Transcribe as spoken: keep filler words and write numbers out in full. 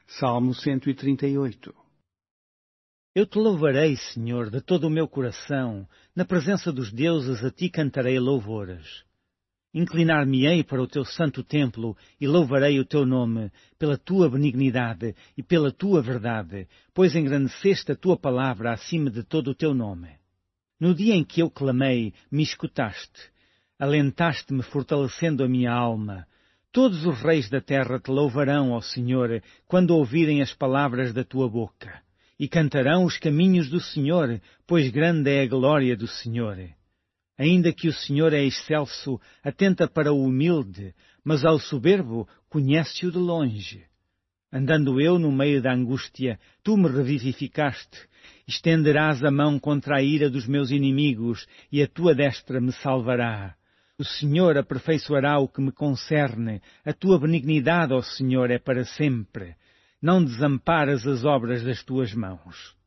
Salmo cento e trinta e oito. Eu te louvarei, Senhor, de todo o meu coração. Na presença dos deuses a ti cantarei louvores. Inclinar-me-ei para o teu santo templo e louvarei o teu nome, pela tua benignidade e pela tua verdade, pois engrandeceste a tua palavra acima de todo o teu nome. No dia em que eu clamei, me escutaste. Alentaste-me fortalecendo a minha alma. Todos os reis da terra te louvarão, ó Senhor, quando ouvirem as palavras da tua boca. E cantarão os caminhos do Senhor, pois grande é a glória do Senhor. Ainda que o Senhor é excelso, atenta para o humilde, mas ao soberbo conhece-o de longe. Andando eu no meio da angústia, tu me revivificaste. Estenderás a mão contra a ira dos meus inimigos, e a tua destra me salvará. O Senhor aperfeiçoará o que me concerne. A tua benignidade, ó Senhor, é para sempre. Não desamparas as obras das tuas mãos.